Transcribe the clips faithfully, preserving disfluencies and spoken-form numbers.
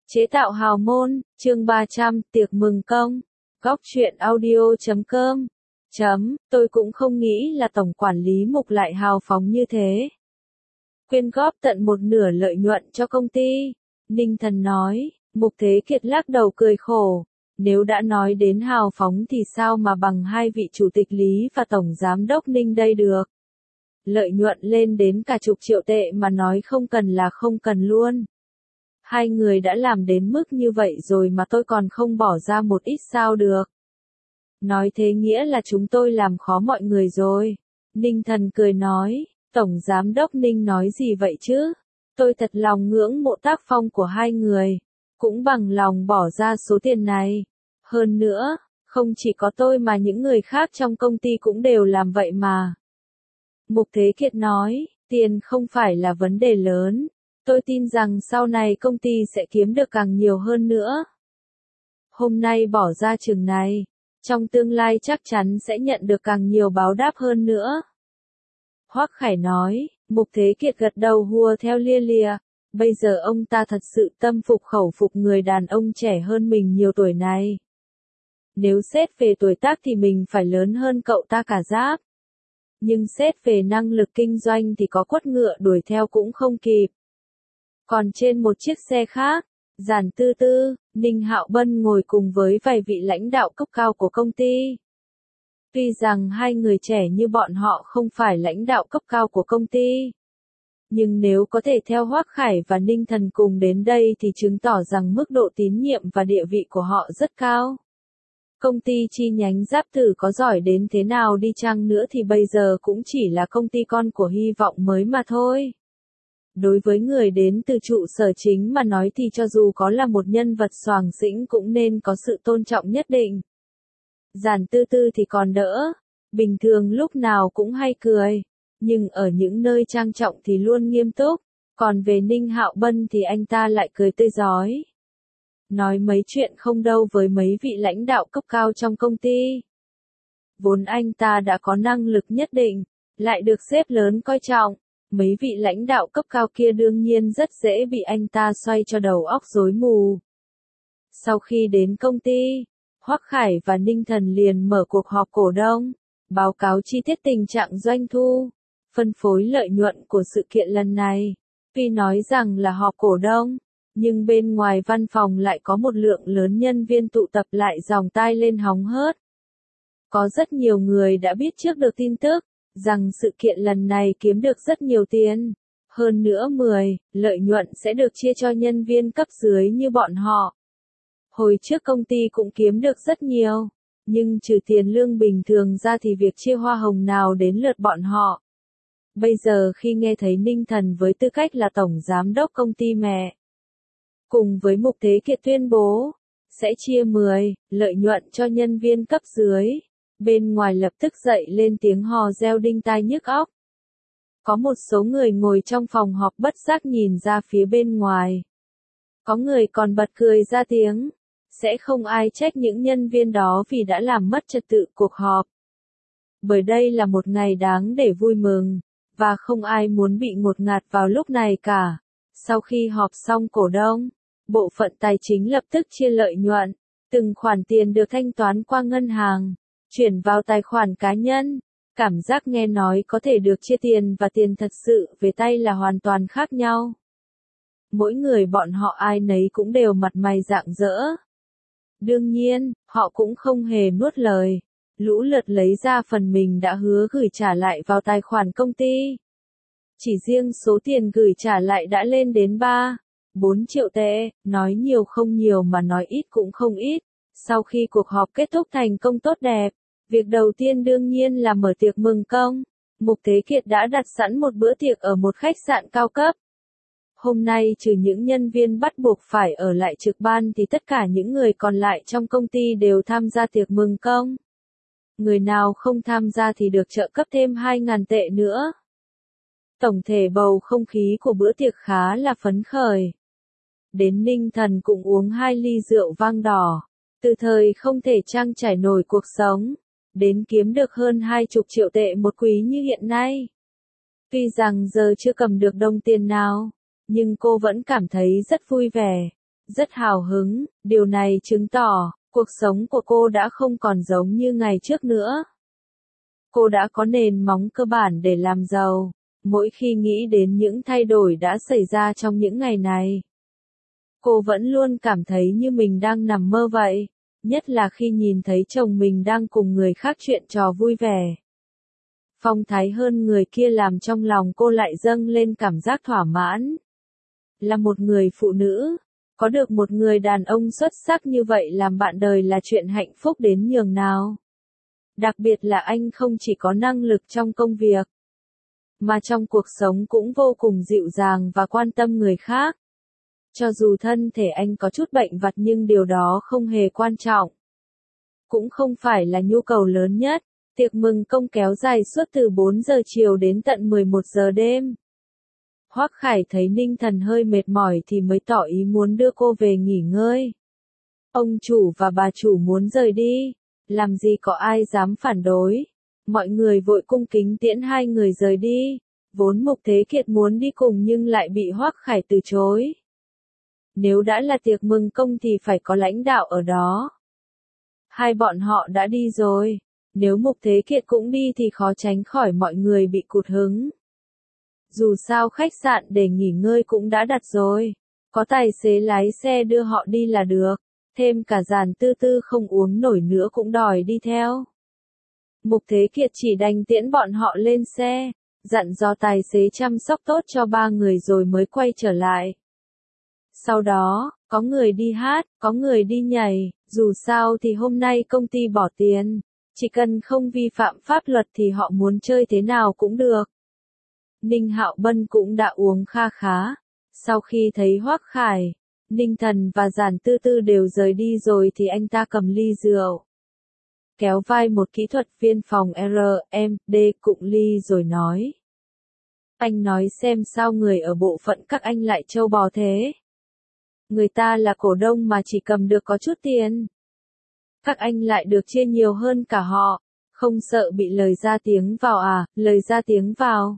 Chế tạo hào môn, chương ba trăm, tiệc mừng công. Góc truyện audio chấm com. Chấm, tôi cũng không nghĩ là tổng quản lý Mục lại hào phóng như thế. Quyên góp tận một nửa lợi nhuận cho công ty. Ninh Thần nói, Mục Thế Kiệt lắc đầu cười khổ. Nếu đã nói đến hào phóng thì sao mà bằng hai vị chủ tịch Lý và tổng giám đốc Ninh đây được. Lợi nhuận lên đến cả chục triệu tệ mà nói không cần là không cần luôn. Hai người đã làm đến mức như vậy rồi mà tôi còn không bỏ ra một ít sao được. Nói thế nghĩa là chúng tôi làm khó mọi người rồi. Ninh Thần cười nói, Tổng Giám đốc Ninh nói gì vậy chứ? Tôi thật lòng ngưỡng mộ tác phong của hai người. Cũng bằng lòng bỏ ra số tiền này. Hơn nữa, không chỉ có tôi mà những người khác trong công ty cũng đều làm vậy mà. Mục Thế Kiệt nói, tiền không phải là vấn đề lớn. Tôi tin rằng sau này công ty sẽ kiếm được càng nhiều hơn nữa. Hôm nay bỏ ra chừng này, trong tương lai chắc chắn sẽ nhận được càng nhiều báo đáp hơn nữa. Hoắc Khải nói, Mục Thế Kiệt gật đầu hùa theo lia lịa. Bây giờ ông ta thật sự tâm phục khẩu phục người đàn ông trẻ hơn mình nhiều tuổi này. Nếu xét về tuổi tác thì mình phải lớn hơn cậu ta cả giáp. Nhưng xét về năng lực kinh doanh thì có quất ngựa đuổi theo cũng không kịp. Còn trên một chiếc xe khác, Giản Tư Tư, Ninh Hạo Bân ngồi cùng với vài vị lãnh đạo cấp cao của công ty. Tuy rằng hai người trẻ như bọn họ không phải lãnh đạo cấp cao của công ty. Nhưng nếu có thể theo Hoắc Khải và Ninh Thần cùng đến đây thì chứng tỏ rằng mức độ tín nhiệm và địa vị của họ rất cao. Công ty chi nhánh Giáp Tử có giỏi đến thế nào đi chăng nữa thì bây giờ cũng chỉ là công ty con của Hy vọng mới mà thôi. Đối với người đến từ trụ sở chính mà nói thì cho dù có là một nhân vật xoàng xĩnh cũng nên có sự tôn trọng nhất định. Giản Tư Tư thì còn đỡ, bình thường lúc nào cũng hay cười, nhưng ở những nơi trang trọng thì luôn nghiêm túc, còn về Ninh Hạo Bân thì anh ta lại cười tươi rói. Nói mấy chuyện không đâu với mấy vị lãnh đạo cấp cao trong công ty. Vốn anh ta đã có năng lực nhất định, lại được sếp lớn coi trọng. Mấy vị lãnh đạo cấp cao kia đương nhiên rất dễ bị anh ta xoay cho đầu óc rối mù. Sau khi đến công ty, Hoắc Khải và Ninh Thần liền mở cuộc họp cổ đông, báo cáo chi tiết tình trạng doanh thu, phân phối lợi nhuận của sự kiện lần này. Tuy nói rằng là họp cổ đông, nhưng bên ngoài văn phòng lại có một lượng lớn nhân viên tụ tập lại giòng tai lên hóng hớt. Có rất nhiều người đã biết trước được tin tức rằng sự kiện lần này kiếm được rất nhiều tiền. Hơn nữa mười, lợi nhuận sẽ được chia cho nhân viên cấp dưới như bọn họ. Hồi trước công ty cũng kiếm được rất nhiều, nhưng trừ tiền lương bình thường ra thì việc chia hoa hồng nào đến lượt bọn họ. Bây giờ khi nghe thấy Ninh Thần với tư cách là tổng giám đốc công ty mẹ, cùng với Mục Thế Kiệt tuyên bố, sẽ chia mười, lợi nhuận cho nhân viên cấp dưới. Bên ngoài lập tức dậy lên tiếng hò reo đinh tai nhức óc. Có một số người ngồi trong phòng họp bất giác nhìn ra phía bên ngoài. Có người còn bật cười ra tiếng. Sẽ không ai trách những nhân viên đó vì đã làm mất trật tự cuộc họp. Bởi đây là một ngày đáng để vui mừng, và không ai muốn bị ngột ngạt vào lúc này cả. Sau khi họp xong cổ đông, bộ phận tài chính lập tức chia lợi nhuận. Từng khoản tiền được thanh toán qua ngân hàng, chuyển vào tài khoản cá nhân. Cảm giác nghe nói có thể được chia tiền và tiền thật sự về tay là hoàn toàn khác nhau. Mỗi người bọn họ ai nấy cũng đều mặt mày rạng rỡ. Đương nhiên, họ cũng không hề nuốt lời. Lũ lượt lấy ra phần mình đã hứa gửi trả lại vào tài khoản công ty. Chỉ riêng số tiền gửi trả lại đã lên đến ba, bốn triệu tệ, nói nhiều không nhiều mà nói ít cũng không ít. Sau khi cuộc họp kết thúc thành công tốt đẹp, việc đầu tiên đương nhiên là mở tiệc mừng công. Mục Thế Kiệt đã đặt sẵn một bữa tiệc ở một khách sạn cao cấp. Hôm nay trừ những nhân viên bắt buộc phải ở lại trực ban thì tất cả những người còn lại trong công ty đều tham gia tiệc mừng công. Người nào không tham gia thì được trợ cấp thêm hai nghìn tệ nữa. Tổng thể bầu không khí của bữa tiệc khá là phấn khởi. Đến Ninh Thần cũng uống hai ly rượu vang đỏ. Từ thời không thể trang trải nổi cuộc sống, đến kiếm được hơn hai chục triệu tệ một quý như hiện nay. Tuy rằng giờ chưa cầm được đồng tiền nào, nhưng cô vẫn cảm thấy rất vui vẻ. rất hào hứng, điều này chứng tỏ, cuộc sống của cô đã không còn giống như ngày trước nữa. Cô đã có nền móng cơ bản để làm giàu, mỗi khi nghĩ đến những thay đổi đã xảy ra trong những ngày này. Cô vẫn luôn cảm thấy như mình đang nằm mơ vậy, nhất là khi nhìn thấy chồng mình đang cùng người khác chuyện trò vui vẻ. Phong thái hơn người kia làm trong lòng cô lại dâng lên cảm giác thỏa mãn. Là một người phụ nữ, có được một người đàn ông xuất sắc như vậy làm bạn đời là chuyện hạnh phúc đến nhường nào. Đặc biệt là anh không chỉ có năng lực trong công việc, mà trong cuộc sống cũng vô cùng dịu dàng và quan tâm người khác. Cho dù thân thể anh có chút bệnh vặt nhưng điều đó không hề quan trọng. Cũng không phải là nhu cầu lớn nhất. Tiệc mừng công kéo dài suốt từ bốn giờ chiều đến tận mười một giờ đêm. Hoắc Khải thấy Ninh Thần hơi mệt mỏi thì mới tỏ ý muốn đưa cô về nghỉ ngơi. Ông chủ và bà chủ muốn rời đi, làm gì có ai dám phản đối. Mọi người vội cung kính tiễn hai người rời đi. Vốn Mục Thế Kiệt muốn đi cùng nhưng lại bị Hoắc Khải từ chối. Nếu đã là tiệc mừng công thì phải có lãnh đạo ở đó. Hai bọn họ đã đi rồi. Nếu Mục Thế Kiệt cũng đi thì khó tránh khỏi mọi người bị cụt hứng. Dù sao khách sạn để nghỉ ngơi cũng đã đặt rồi. Có tài xế lái xe đưa họ đi là được. Thêm cả Giản Tư Tư không uống nổi nữa cũng đòi đi theo. Mục Thế Kiệt chỉ đành tiễn bọn họ lên xe, dặn dò tài xế chăm sóc tốt cho ba người rồi mới quay trở lại. Sau đó, có người đi hát, có người đi nhảy, dù sao thì hôm nay công ty bỏ tiền. Chỉ cần không vi phạm pháp luật thì họ muốn chơi thế nào cũng được. Ninh Hạo Bân cũng đã uống kha khá. Sau khi thấy Hoắc Khải, Ninh Thần và Giản Tư Tư đều rời đi rồi thì anh ta cầm ly rượu. Kéo vai một kỹ thuật viên phòng R M D cụng ly rồi nói. Anh nói xem sao người ở bộ phận các anh lại trâu bò thế. Người ta là cổ đông mà chỉ cầm được có chút tiền. Các anh lại được chia nhiều hơn cả họ, không sợ bị lời ra tiếng vào à, lời ra tiếng vào.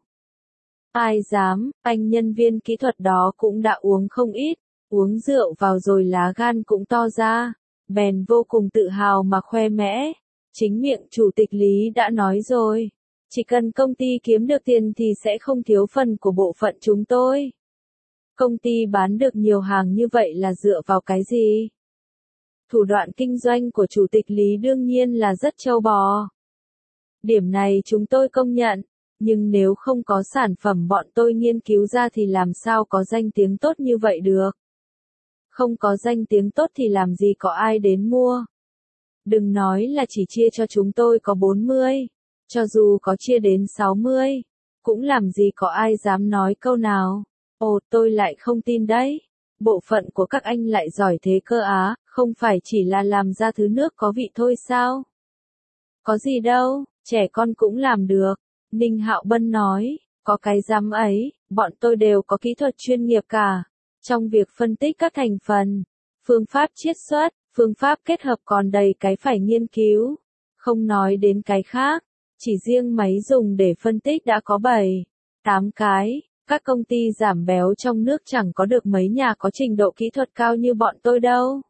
Ai dám, anh nhân viên kỹ thuật đó cũng đã uống không ít, uống rượu vào rồi lá gan cũng to ra, bèn vô cùng tự hào mà khoe mẽ. Chính miệng chủ tịch Lý đã nói rồi, chỉ cần công ty kiếm được tiền thì sẽ không thiếu phần của bộ phận chúng tôi. Công ty bán được nhiều hàng như vậy là dựa vào cái gì? Thủ đoạn kinh doanh của chủ tịch Lý đương nhiên là rất trâu bò. Điểm này chúng tôi công nhận, nhưng nếu không có sản phẩm bọn tôi nghiên cứu ra thì làm sao có danh tiếng tốt như vậy được? Không có danh tiếng tốt thì làm gì có ai đến mua? Đừng nói là chỉ chia cho chúng tôi có bốn mươi, cho dù có chia đến sáu mươi, cũng làm gì có ai dám nói câu nào. Ồ, tôi lại không tin đấy. Bộ phận của các anh lại giỏi thế cơ á, không phải chỉ là làm ra thứ nước có vị thôi sao? Có gì đâu, trẻ con cũng làm được. Ninh Hạo Bân nói, có cái dám ấy, bọn tôi đều có kỹ thuật chuyên nghiệp cả. Trong việc phân tích các thành phần, phương pháp chiết xuất, phương pháp kết hợp còn đầy cái phải nghiên cứu. Không nói đến cái khác, chỉ riêng máy dùng để phân tích đã có bảy, tám cái. Các công ty giảm béo trong nước chẳng có được mấy nhà có trình độ kỹ thuật cao như bọn tôi đâu.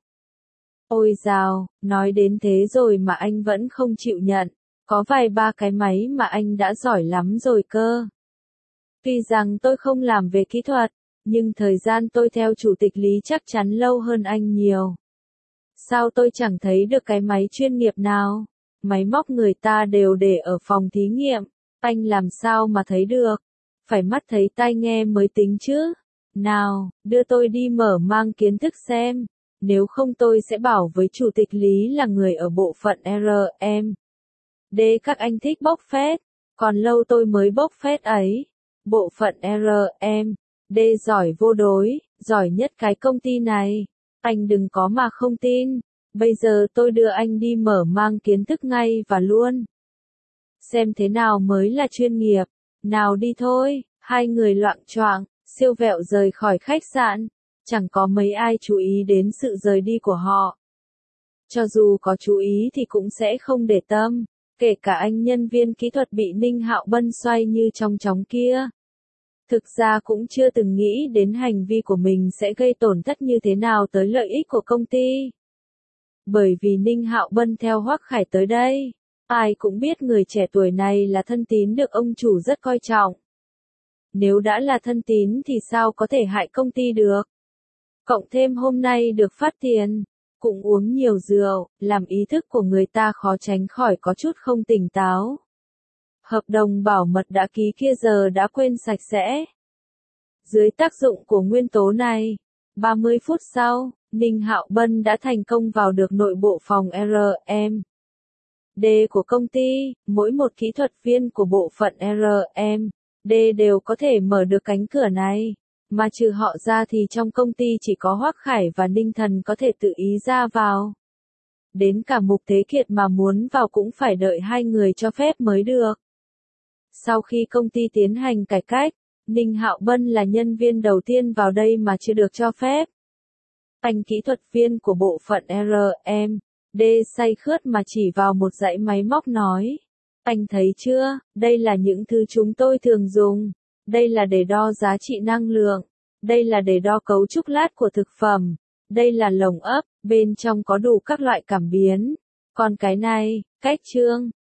Ôi dào, nói đến thế rồi mà anh vẫn không chịu nhận. Có vài ba cái máy mà anh đã giỏi lắm rồi cơ. Tuy rằng tôi không làm về kỹ thuật, nhưng thời gian tôi theo chủ tịch Lý chắc chắn lâu hơn anh nhiều. Sao tôi chẳng thấy được cái máy chuyên nghiệp nào? Máy móc người ta đều để ở phòng thí nghiệm, anh làm sao mà thấy được? Phải mắt thấy tai nghe mới tính chứ. Nào, đưa tôi đi mở mang kiến thức xem. Nếu không tôi sẽ bảo với chủ tịch Lý là người ở bộ phận R M D các anh thích bốc phét. Còn lâu tôi mới bốc phét ấy. Bộ phận R M D giỏi vô đối, giỏi nhất cái công ty này. Anh đừng có mà không tin. Bây giờ tôi đưa anh đi mở mang kiến thức ngay và luôn. Xem thế nào mới là chuyên nghiệp. Nào đi thôi, hai người loạng choạng, siêu vẹo rời khỏi khách sạn. Chẳng có mấy ai chú ý đến sự rời đi của họ. Cho dù có chú ý thì cũng sẽ không để tâm, kể cả anh nhân viên kỹ thuật bị Ninh Hạo Bân xoay như trong chóng kia. Thực ra cũng chưa từng nghĩ đến hành vi của mình sẽ gây tổn thất như thế nào tới lợi ích của công ty. Bởi vì Ninh Hạo Bân theo Hoắc Khải tới đây, ai cũng biết người trẻ tuổi này là thân tín được ông chủ rất coi trọng. Nếu đã là thân tín thì sao có thể hại công ty được? Cộng thêm hôm nay được phát tiền, cũng uống nhiều rượu, làm ý thức của người ta khó tránh khỏi có chút không tỉnh táo. Hợp đồng bảo mật đã ký kia giờ đã quên sạch sẽ. Dưới tác dụng của nguyên tố này, ba mươi phút sau, Ninh Hạo Bân đã thành công vào được nội bộ phòng R M D của công ty, mỗi một kỹ thuật viên của bộ phận R M D đều có thể mở được cánh cửa này, mà trừ họ ra thì trong công ty chỉ có Hoắc Khải và Ninh Thần có thể tự ý ra vào. Đến cả Mục Thế Kiệt mà muốn vào cũng phải đợi hai người cho phép mới được. Sau khi công ty tiến hành cải cách, Ninh Hạo Bân là nhân viên đầu tiên vào đây mà chưa được cho phép. Anh kỹ thuật viên của bộ phận R M D say khướt mà chỉ vào một dãy máy móc nói. Anh thấy chưa, đây là những thứ chúng tôi thường dùng. Đây là để đo giá trị năng lượng. Đây là để đo cấu trúc lát của thực phẩm. Đây là lồng ấp, bên trong có đủ các loại cảm biến. Còn cái này, cách chương.